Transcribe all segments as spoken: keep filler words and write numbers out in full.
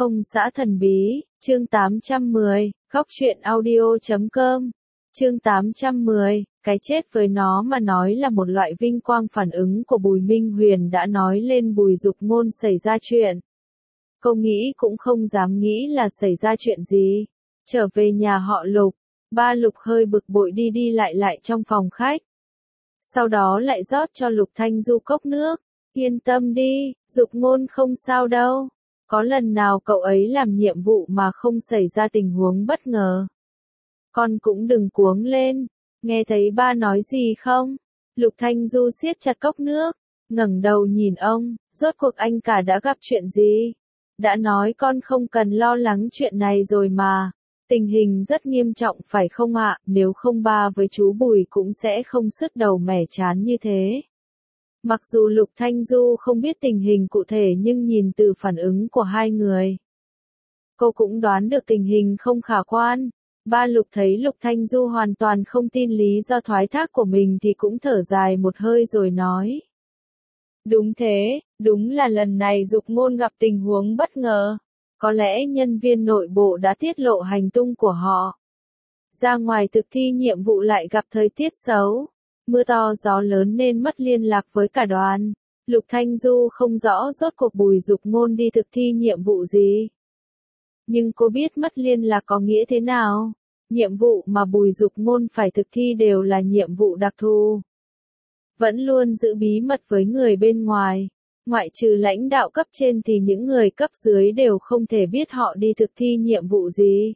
Ông xã thần bí, chương tám trăm mười, góc truyện audio chấm com. Chương tám trăm mười, cái chết với nó mà nói là một loại vinh quang. Phản ứng của Bùi Minh Huyền đã nói lên Bùi Dục Ngôn xảy ra chuyện. Cô nghĩ cũng không dám nghĩ là xảy ra chuyện gì. Trở về nhà họ Lục, ba Lục hơi bực bội đi đi lại lại trong phòng khách. Sau đó lại rót cho Lục Thanh Du cốc nước. Yên tâm đi, Dục Ngôn không sao đâu. Có lần nào cậu ấy làm nhiệm vụ mà không xảy ra tình huống bất ngờ. Con cũng đừng cuống lên, nghe thấy ba nói gì không? Lục Thanh Du siết chặt cốc nước, ngẩng đầu nhìn ông, rốt cuộc anh cả đã gặp chuyện gì? Đã nói con không cần lo lắng chuyện này rồi mà. Tình hình rất nghiêm trọng phải không ạ? Nếu không ba với chú Bùi cũng sẽ không sứt đầu mẻ chán như thế. Mặc dù Lục Thanh Du không biết tình hình cụ thể nhưng nhìn từ phản ứng của hai người, cô cũng đoán được tình hình không khả quan. Ba Lục thấy Lục Thanh Du hoàn toàn không tin lý do thoái thác của mình thì cũng thở dài một hơi rồi nói. Đúng thế, đúng là lần này Dục Ngôn gặp tình huống bất ngờ. Có lẽ nhân viên nội bộ đã tiết lộ hành tung của họ. Ra ngoài thực thi nhiệm vụ lại gặp thời tiết xấu. Mưa to gió lớn nên mất liên lạc với cả đoàn. Lục Thanh Du không rõ rốt cuộc Bùi Dục Ngôn đi thực thi nhiệm vụ gì. Nhưng cô biết mất liên lạc có nghĩa thế nào. Nhiệm vụ mà Bùi Dục Ngôn phải thực thi đều là nhiệm vụ đặc thù. Vẫn luôn giữ bí mật với người bên ngoài. Ngoại trừ lãnh đạo cấp trên thì những người cấp dưới đều không thể biết họ đi thực thi nhiệm vụ gì.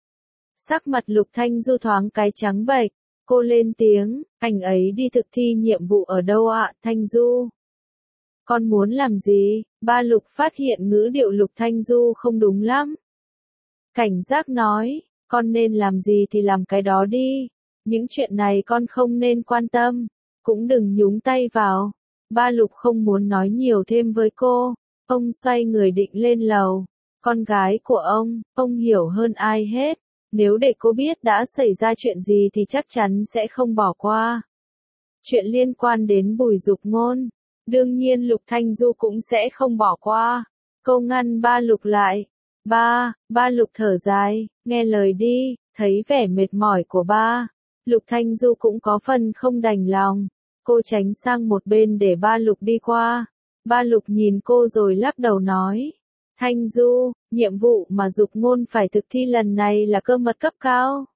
Sắc mặt Lục Thanh Du thoáng cái trắng bệch. Cô lên tiếng, anh ấy đi thực thi nhiệm vụ ở đâu ạ, Thanh Du? Con muốn làm gì? Ba Lục phát hiện ngữ điệu Lục Thanh Du không đúng lắm. Cảnh giác nói, con nên làm gì thì làm cái đó đi. Những chuyện này con không nên quan tâm, cũng đừng nhúng tay vào. Ba Lục không muốn nói nhiều thêm với cô. Ông xoay người định lên lầu. Con gái của ông, ông hiểu hơn ai hết. Nếu để cô biết đã xảy ra chuyện gì thì chắc chắn sẽ không bỏ qua. Chuyện liên quan đến Bùi Dục Ngôn, đương nhiên Lục Thanh Du cũng sẽ không bỏ qua. Cô ngăn ba Lục lại. Ba, ba Lục thở dài, nghe lời đi, thấy vẻ mệt mỏi của ba. Lục Thanh Du cũng có phần không đành lòng. Cô tránh sang một bên để ba Lục đi qua. Ba Lục nhìn cô rồi lắc đầu nói. Thanh Du, nhiệm vụ mà Dục Ngôn phải thực thi lần này là cơ mật cấp cao.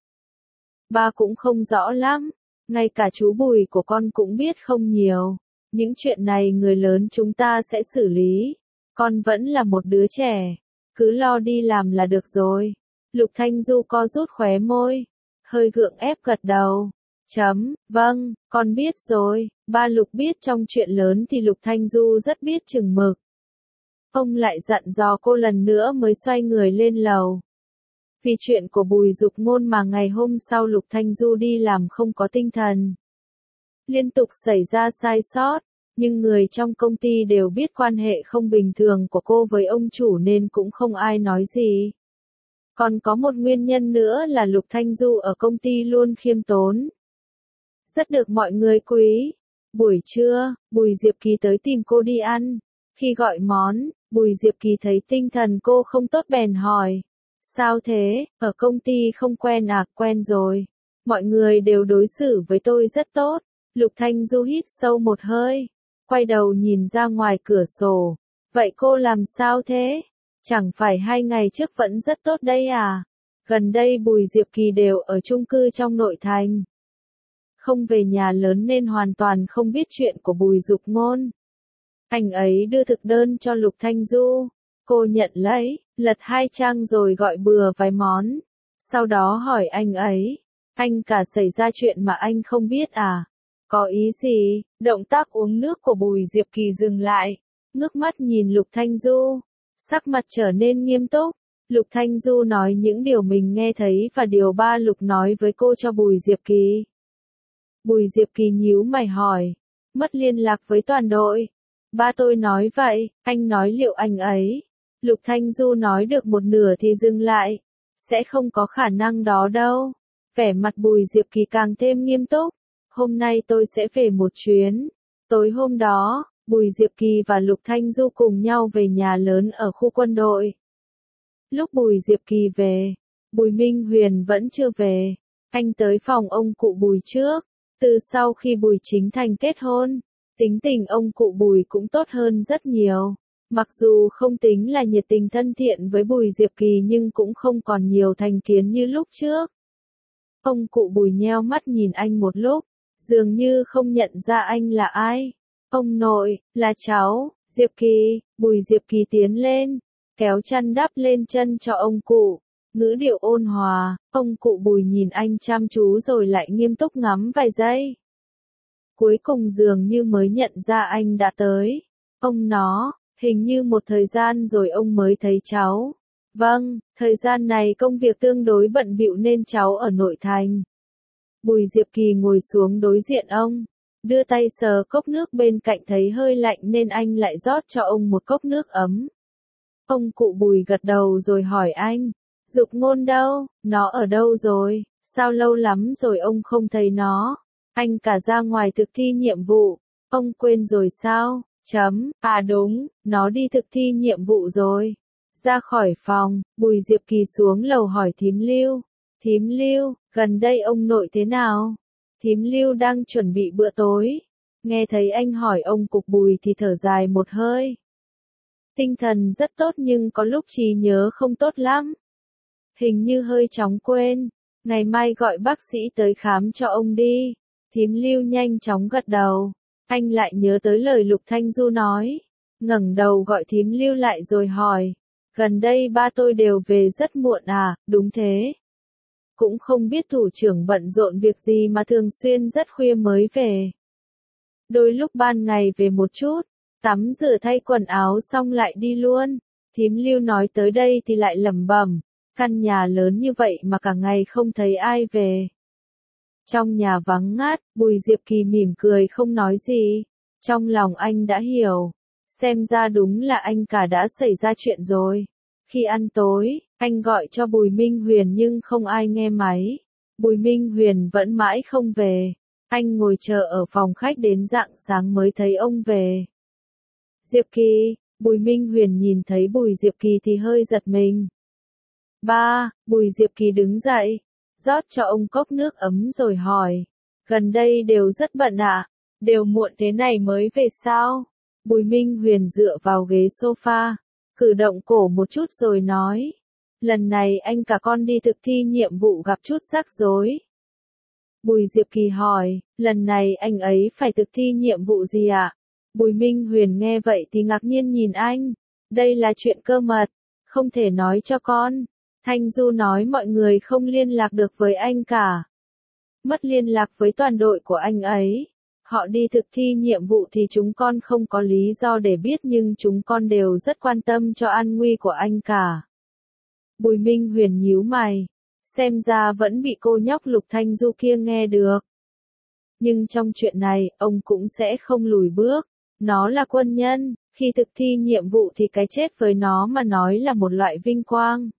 Ba cũng không rõ lắm, ngay cả chú Bùi của con cũng biết không nhiều. Những chuyện này người lớn chúng ta sẽ xử lý. Con vẫn là một đứa trẻ, cứ lo đi làm là được rồi. Lục Thanh Du co rút khóe môi, hơi gượng ép gật đầu. Chấm, vâng, con biết rồi. Ba Lục biết trong chuyện lớn thì Lục Thanh Du rất biết chừng mực. Ông lại dặn dò cô lần nữa mới xoay người lên lầu. Vì chuyện của Bùi Dục Ngôn mà ngày hôm sau Lục Thanh Du đi làm không có tinh thần. Liên tục xảy ra sai sót, nhưng người trong công ty đều biết quan hệ không bình thường của cô với ông chủ nên cũng không ai nói gì. Còn có một nguyên nhân nữa là Lục Thanh Du ở công ty luôn khiêm tốn. Rất được mọi người quý. Buổi trưa, Bùi Diệp Kỳ tới tìm cô đi ăn. Khi gọi món, Bùi Diệp Kỳ thấy tinh thần cô không tốt bèn hỏi. Sao thế, ở công ty không quen à? Quen rồi. Mọi người đều đối xử với tôi rất tốt. Lục Thanh Du hít sâu một hơi, quay đầu nhìn ra ngoài cửa sổ. Vậy cô làm sao thế? Chẳng phải hai ngày trước vẫn rất tốt đây à? Gần đây Bùi Diệp Kỳ đều ở chung cư trong nội thành. Không về nhà lớn nên hoàn toàn không biết chuyện của Bùi Dục Ngôn. Anh ấy đưa thực đơn cho Lục Thanh Du. Cô nhận lấy, lật hai trang rồi gọi bừa vài món. Sau đó hỏi anh ấy. Anh cả xảy ra chuyện mà anh không biết à? Có ý gì? Động tác uống nước của Bùi Diệp Kỳ dừng lại. Ngước mắt nhìn Lục Thanh Du. Sắc mặt trở nên nghiêm túc. Lục Thanh Du nói những điều mình nghe thấy và điều ba Lục nói với cô cho Bùi Diệp Kỳ. Bùi Diệp Kỳ nhíu mày hỏi. Mất liên lạc với toàn đội. Ba tôi nói vậy, anh nói liệu anh ấy? Lục Thanh Du nói được một nửa thì dừng lại. Sẽ không có khả năng đó đâu. Vẻ mặt Bùi Diệp Kỳ càng thêm nghiêm túc. Hôm nay tôi sẽ về một chuyến. Tối hôm đó, Bùi Diệp Kỳ và Lục Thanh Du cùng nhau về nhà lớn ở khu quân đội. Lúc Bùi Diệp Kỳ về, Bùi Minh Huyền vẫn chưa về. Anh tới phòng ông cụ Bùi trước. Từ sau khi Bùi Chính Thành kết hôn, tính tình ông cụ Bùi cũng tốt hơn rất nhiều. Mặc dù không tính là nhiệt tình thân thiện với Bùi Diệp Kỳ nhưng cũng không còn nhiều thành kiến như lúc trước. Ông cụ Bùi nheo mắt nhìn anh một lúc, dường như không nhận ra anh là ai. Ông nội, là cháu, Diệp Kỳ. Bùi Diệp Kỳ tiến lên, kéo chăn đắp lên chân cho ông cụ. Ngữ điệu ôn hòa, ông cụ Bùi nhìn anh chăm chú rồi lại nghiêm túc ngắm vài giây. Cuối cùng dường như mới nhận ra anh đã tới. Ông nó, hình như một thời gian rồi ông mới thấy cháu. Vâng, thời gian này công việc tương đối bận bịu nên cháu ở nội thành. Bùi Diệp Kỳ ngồi xuống đối diện ông, đưa tay sờ cốc nước bên cạnh thấy hơi lạnh nên anh lại rót cho ông một cốc nước ấm. Ông cụ Bùi gật đầu rồi hỏi anh, Dục Ngôn đâu, nó ở đâu rồi, sao lâu lắm rồi ông không thấy nó, anh cả ra ngoài thực thi nhiệm vụ, ông quên rồi sao, chấm, à đúng, nó đi thực thi nhiệm vụ rồi. Ra khỏi phòng, Bùi Diệp Kỳ xuống lầu hỏi Thím Lưu, Thím Lưu, gần đây ông nội thế nào? Thím Lưu đang chuẩn bị bữa tối. Nghe thấy anh hỏi ông cụ Bùi thì thở dài một hơi. Tinh thần rất tốt nhưng có lúc trí nhớ không tốt lắm. Hình như hơi chóng quên. Ngày mai gọi bác sĩ tới khám cho ông đi. Thím Lưu nhanh chóng gật đầu. Anh lại nhớ tới lời Lục Thanh Du nói. Ngẩng đầu gọi Thím Lưu lại rồi hỏi. Gần đây ba tôi đều về rất muộn à, đúng thế. Cũng không biết thủ trưởng bận rộn việc gì mà thường xuyên rất khuya mới về. Đôi lúc ban ngày về một chút, tắm rửa thay quần áo xong lại đi luôn. Thím Lưu nói tới đây thì lại lẩm bẩm, căn nhà lớn như vậy mà cả ngày không thấy ai về. Trong nhà vắng ngắt, Bùi Diệp Kỳ mỉm cười không nói gì. Trong lòng anh đã hiểu, xem ra đúng là anh cả đã xảy ra chuyện rồi. Khi ăn tối, anh gọi cho Bùi Minh Huyền nhưng không ai nghe máy. Bùi Minh Huyền vẫn mãi không về. Anh ngồi chờ ở phòng khách đến rạng sáng mới thấy ông về. Diệp Kỳ, Bùi Minh Huyền nhìn thấy Bùi Diệp Kỳ thì hơi giật mình. Ba, Bùi Diệp Kỳ đứng dậy, rót cho ông cốc nước ấm rồi hỏi. Gần đây đều rất bận ạ, à? Đều muộn thế này mới về sao? Bùi Minh Huyền dựa vào ghế sofa, cử động cổ một chút rồi nói. Lần này anh cả con đi thực thi nhiệm vụ gặp chút rắc rối. Bùi Diệp Kỳ hỏi, lần này anh ấy phải thực thi nhiệm vụ gì ạ? À? Bùi Minh Huyền nghe vậy thì ngạc nhiên nhìn anh. Đây là chuyện cơ mật, không thể nói cho con. Thanh Du nói mọi người không liên lạc được với anh cả. Mất liên lạc với toàn đội của anh ấy. Họ đi thực thi nhiệm vụ thì chúng con không có lý do để biết nhưng chúng con đều rất quan tâm cho an nguy của anh cả. Bùi Minh Huyền nhíu mày. Xem ra vẫn bị cô nhóc Lục Thanh Du kia nghe được. Nhưng trong chuyện này, ông cũng sẽ không lùi bước. Nó là quân nhân, khi thực thi nhiệm vụ thì cái chết với nó mà nói là một loại vinh quang.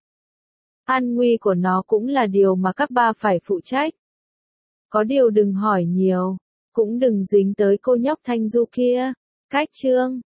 An nguy của nó cũng là điều mà các ba phải phụ trách. Có điều đừng hỏi nhiều, cũng đừng dính tới cô nhóc Thanh Du kia. Cách chương